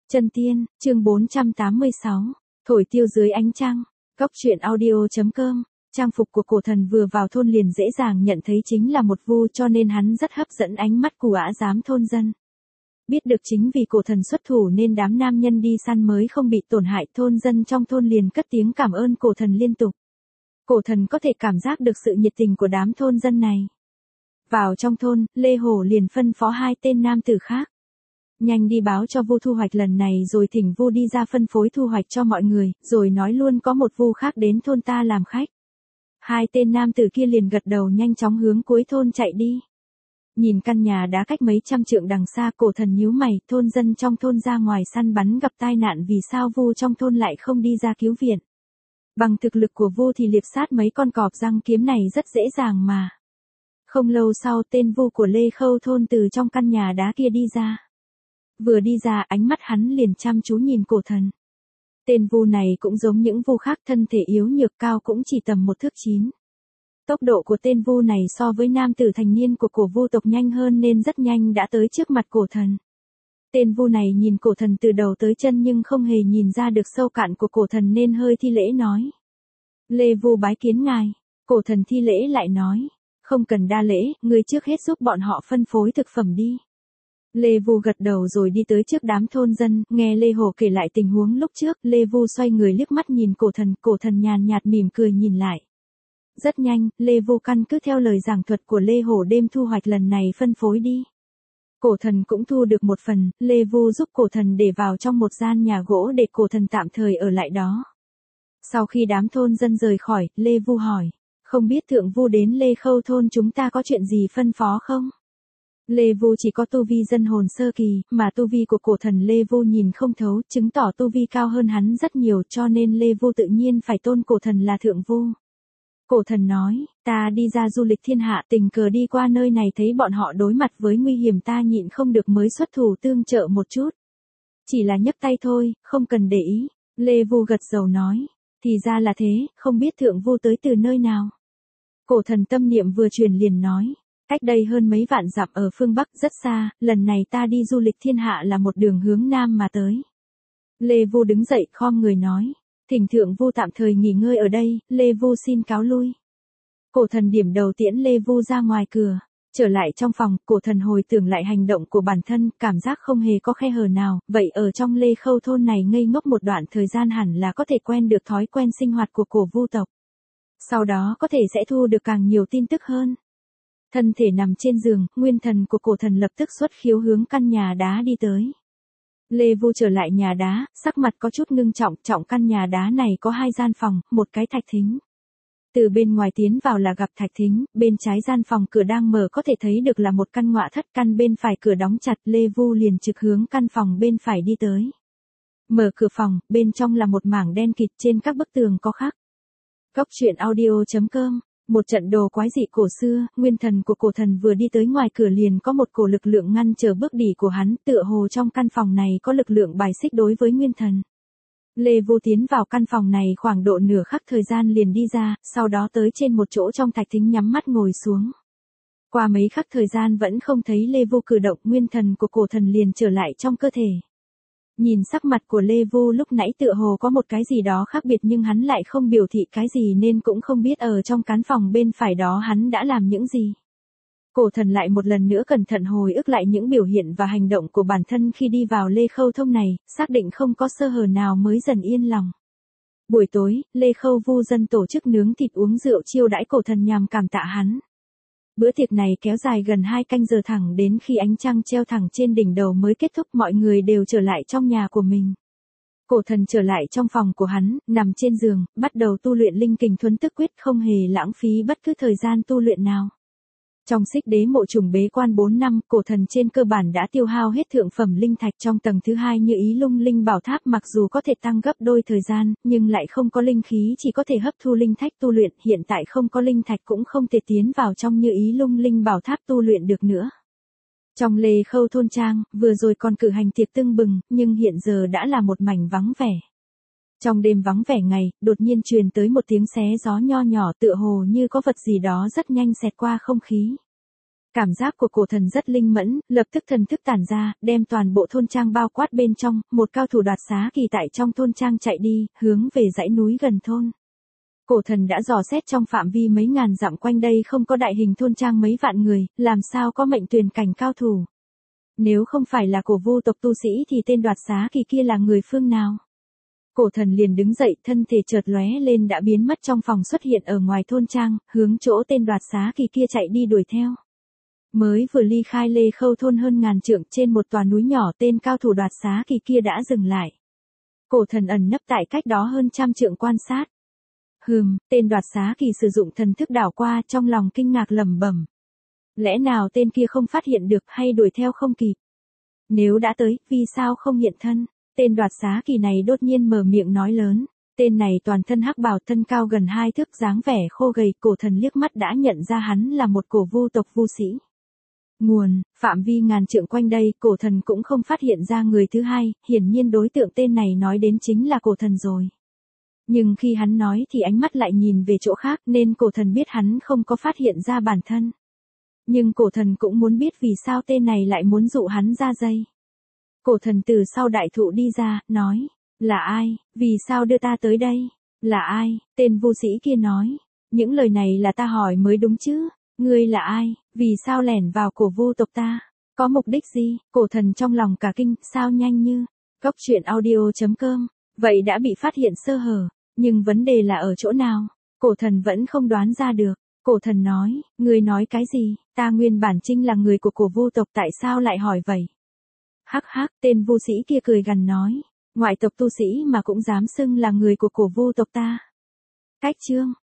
Chân tiên, chương 486, thổi tiêu dưới ánh trăng, góc truyện audio.com. Trang phục của cổ thần vừa vào thôn liền dễ dàng nhận thấy chính là một vu, cho nên hắn rất hấp dẫn ánh mắt của ả giám thôn dân. Biết được chính vì cổ thần xuất thủ nên đám nam nhân đi săn mới không bị tổn hại, thôn dân trong thôn liền cất tiếng cảm ơn cổ thần liên tục. Cổ thần có thể cảm giác được sự nhiệt tình của đám thôn dân này. Vào trong thôn, Lê Hổ liền phân phó hai tên nam tử khác. Nhanh đi báo cho vu thu hoạch lần này rồi thỉnh vu đi ra phân phối thu hoạch cho mọi người, rồi nói luôn có một vu khác đến thôn ta làm khách. Hai tên nam tử kia liền gật đầu nhanh chóng hướng cuối thôn chạy đi. Nhìn căn nhà đá cách mấy trăm trượng đằng xa, cổ thần nhíu mày, thôn dân trong thôn ra ngoài săn bắn gặp tai nạn, vì sao vu trong thôn lại không đi ra cứu viện? Bằng thực lực của vu thì liệp sát mấy con cọp răng kiếm này rất dễ dàng mà. Không lâu sau, tên vu của Lê Khâu thôn từ trong căn nhà đá kia đi ra. Vừa đi ra, ánh mắt hắn liền chăm chú nhìn cổ thần. Tên vu này cũng giống những vu khác, thân thể yếu nhược, cao cũng chỉ tầm 1 thước 9. Tốc độ của tên vu này so với nam tử thành niên của cổ vu tộc nhanh hơn nên rất nhanh đã tới trước mặt cổ thần. Tên vu này nhìn cổ thần từ đầu tới chân nhưng không hề nhìn ra được sâu cạn của cổ thần nên hơi thi lễ nói. Lê vu bái kiến ngài. Cổ thần thi lễ lại nói. Không cần đa lễ, người trước hết giúp bọn họ phân phối thực phẩm đi. Lê Vu gật đầu rồi đi tới trước đám thôn dân, nghe Lê Hổ kể lại tình huống lúc trước, Lê Vu xoay người liếc mắt nhìn cổ thần nhàn nhạt mỉm cười nhìn lại. Rất nhanh, Lê Vu căn cứ theo lời giảng thuật của Lê Hổ đêm thu hoạch lần này phân phối đi. Cổ thần cũng thu được một phần, Lê Vu giúp cổ thần để vào trong một gian nhà gỗ để cổ thần tạm thời ở lại đó. Sau khi đám thôn dân rời khỏi, Lê Vu hỏi, không biết thượng vu đến Lê Khâu thôn chúng ta có chuyện gì phân phó không? Lê Vu chỉ có tu vi dân hồn sơ kỳ, mà tu vi của cổ thần Lê Vu nhìn không thấu, chứng tỏ tu vi cao hơn hắn rất nhiều, cho nên Lê Vu tự nhiên phải tôn cổ thần là thượng vu. Cổ thần nói, ta đi ra du lịch thiên hạ, tình cờ đi qua nơi này thấy bọn họ đối mặt với nguy hiểm, ta nhịn không được mới xuất thủ tương trợ một chút. Chỉ là nhấc tay thôi, không cần để ý. Lê Vu gật đầu nói, thì ra là thế, không biết thượng vu tới từ nơi nào. Cổ thần tâm niệm vừa truyền liền nói. Cách đây hơn mấy vạn dặm ở phương Bắc rất xa, lần này ta đi du lịch thiên hạ là một đường hướng Nam mà tới. Lê Vu đứng dậy khom người nói. Thỉnh thượng vu tạm thời nghỉ ngơi ở đây, Lê Vu xin cáo lui. Cổ thần điểm đầu tiễn Lê Vu ra ngoài cửa. Trở lại trong phòng, cổ thần hồi tưởng lại hành động của bản thân, cảm giác không hề có khe hở nào, vậy ở trong Lê Khâu thôn này ngây ngốc một đoạn thời gian hẳn là có thể quen được thói quen sinh hoạt của cổ vu tộc. Sau đó có thể sẽ thu được càng nhiều tin tức hơn. Thân thể nằm trên giường, nguyên thần của cổ thần lập tức xuất khiếu hướng căn nhà đá đi tới. Lê Vu trở lại nhà đá, sắc mặt có chút ngưng trọng, căn nhà đá này có 2 gian phòng, một cái thạch thính. Từ bên ngoài tiến vào là gặp thạch thính, bên trái gian phòng cửa đang mở có thể thấy được là một căn ngọa thất, căn bên phải cửa đóng chặt, Lê Vu liền trực hướng căn phòng bên phải đi tới. Mở cửa phòng, bên trong là một mảng đen kịt, trên các bức tường có khắc. Góc truyện audio.com. Một trận đồ quái dị cổ xưa, nguyên thần của cổ thần vừa đi tới ngoài cửa liền có một cổ lực lượng ngăn trở bước đi của hắn, tựa hồ trong căn phòng này có lực lượng bài xích đối với nguyên thần. Lê Vu tiến vào căn phòng này khoảng độ nửa khắc thời gian liền đi ra, sau đó tới trên một chỗ trong thạch thính nhắm mắt ngồi xuống. Qua mấy khắc thời gian vẫn không thấy Lê Vu cử động, nguyên thần của cổ thần liền trở lại trong cơ thể. Nhìn sắc mặt của Lê Vu lúc nãy tựa hồ có một cái gì đó khác biệt nhưng hắn lại không biểu thị cái gì nên cũng không biết ở trong căn phòng bên phải đó hắn đã làm những gì. Cổ thần lại một lần nữa cẩn thận hồi ức lại những biểu hiện và hành động của bản thân khi đi vào Lê Khâu thôn này, xác định không có sơ hở nào mới dần yên lòng. Buổi tối, Lê Khâu vu dân tổ chức nướng thịt uống rượu chiêu đãi cổ thần nhằm cảm tạ hắn. Bữa tiệc này kéo dài gần 2 canh giờ thẳng đến khi ánh trăng treo thẳng trên đỉnh đầu mới kết thúc, mọi người đều trở lại trong nhà của mình. Cổ thần trở lại trong phòng của hắn, nằm trên giường, bắt đầu tu luyện linh kình thuấn tức quyết, không hề lãng phí bất cứ thời gian tu luyện nào. Trong Xích Đế mộ trùng bế quan 4 năm, cổ thần trên cơ bản đã tiêu hao hết thượng phẩm linh thạch. Trong tầng thứ 2 Như Ý Lung Linh Bảo Tháp mặc dù có thể tăng gấp đôi thời gian, nhưng lại không có linh khí, chỉ có thể hấp thu linh thạch tu luyện, hiện tại không có linh thạch cũng không thể tiến vào trong Như Ý Lung Linh Bảo Tháp tu luyện được nữa. Trong Lê Khâu thôn trang, vừa rồi còn cử hành tiệc tưng bừng, nhưng hiện giờ đã là một mảnh vắng vẻ. Trong đêm vắng vẻ ngày, đột nhiên truyền tới một tiếng xé gió nho nhỏ, tựa hồ như có vật gì đó rất nhanh xẹt qua không khí. Cảm giác của cổ thần rất linh mẫn, lập tức thần thức tản ra, đem toàn bộ thôn trang bao quát bên trong, một cao thủ đoạt xá kỳ tại trong thôn trang chạy đi, hướng về dãy núi gần thôn. Cổ thần đã dò xét trong phạm vi mấy ngàn dặm quanh đây không có đại hình thôn trang mấy vạn người, làm sao có mệnh tuyền cảnh cao thủ. Nếu không phải là cổ vu tộc tu sĩ thì tên đoạt xá kỳ kia là người phương nào? Cổ thần liền đứng dậy, thân thể chợt lóe lên đã biến mất trong phòng, xuất hiện ở ngoài thôn trang, hướng chỗ tên đoạt xá kỳ kia chạy đi đuổi theo. Mới vừa ly khai Lê Khâu thôn hơn ngàn trượng, trên một tòa núi nhỏ tên cao thủ đoạt xá kỳ kia đã dừng lại. Cổ thần ẩn nấp tại cách đó hơn trăm trượng quan sát. Tên đoạt xá kỳ sử dụng thần thức đảo qua, trong lòng kinh ngạc lẩm bẩm. Lẽ nào tên kia không phát hiện được hay đuổi theo không kịp? Nếu đã tới, vì sao không hiện thân? Tên đoạt xá kỳ này đột nhiên mở miệng nói lớn. Tên này toàn thân hắc bào, thân cao gần 2 thước, dáng vẻ khô gầy, cổ thần liếc mắt đã nhận ra hắn là một cổ vu tộc vu sĩ. Nguồn, phạm vi ngàn trượng quanh đây, cổ thần cũng không phát hiện ra người thứ hai, hiển nhiên đối tượng tên này nói đến chính là cổ thần rồi. Nhưng khi hắn nói thì ánh mắt lại nhìn về chỗ khác, nên cổ thần biết hắn không có phát hiện ra bản thân. Nhưng cổ thần cũng muốn biết vì sao tên này lại muốn dụ hắn ra dây. Cổ thần từ sau đại thụ đi ra, nói, là ai, vì sao đưa ta tới đây? Là ai? Tên vu sĩ kia nói, những lời này là ta hỏi mới đúng chứ, ngươi là ai, vì sao lẻn vào cổ vu tộc ta? Có mục đích gì? Cổ thần trong lòng cả kinh, sao nhanh như, Cốc truyện audio.com, vậy đã bị phát hiện sơ hở, nhưng vấn đề là ở chỗ nào? Cổ thần vẫn không đoán ra được. Cổ thần nói, ngươi nói cái gì, ta nguyên bản chính là người của cổ vu tộc, tại sao lại hỏi vậy? Hắc hắc, tên vu sĩ kia cười gằn nói, ngoại tộc tu sĩ mà cũng dám xưng là người của cổ vu tộc ta. Cách chương